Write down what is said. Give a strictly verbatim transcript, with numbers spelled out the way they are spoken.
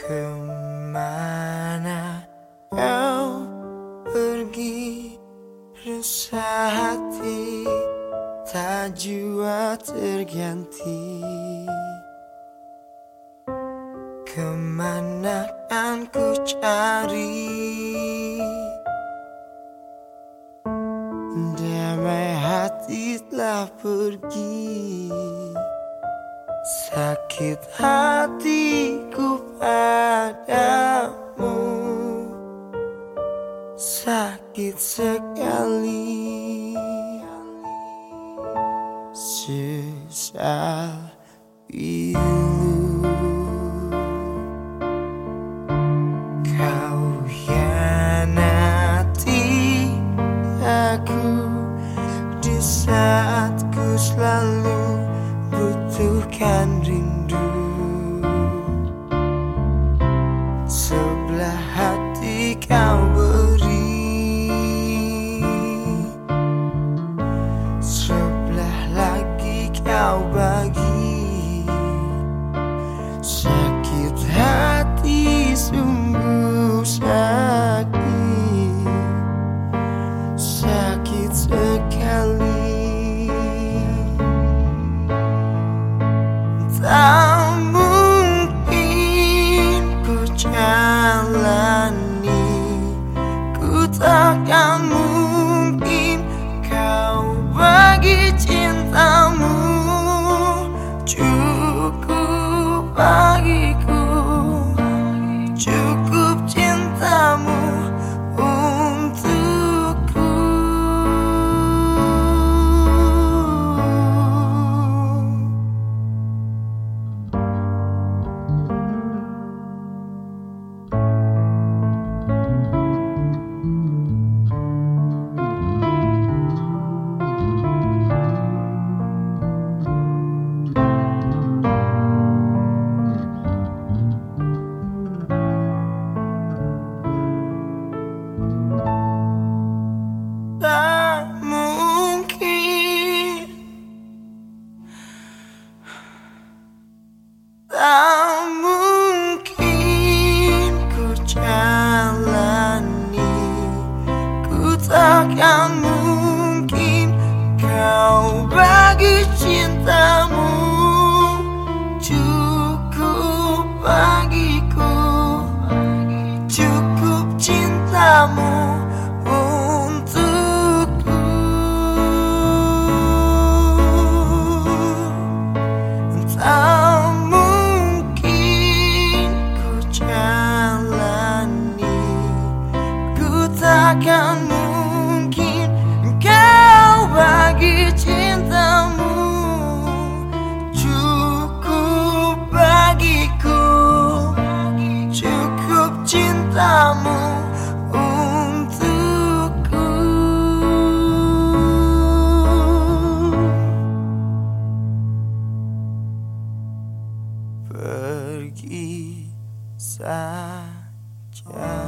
Kemana kau pergi, resah hati, tak jua terganti. Kemana kan ku cari damai hati telah pergi. Sakit hatiku padamu, sakit sekali. Sesal pilu kau hianati aku di saat ku selalu butuhkan rindu. Sebelah hati kau beri, sebelah lagi kau bagi. Sakit hati, sungguh sakit, sakit sekali. Tak mungkin ku jalani, ku takkan mungkin kau bagi cintamu. Cukup bagiku, cukup cintamu untukku. Tak mungkin, tak mungkin ku jalani, ku takkan mungkin kau bagi cintamu. Cukup bagiku, cukup cintamu untukku. Tak mungkin ku jalani, ku takkan mungkin kau bagi cintamu. Cukup bagiku, cukup cintamu untukku. Pergi saja.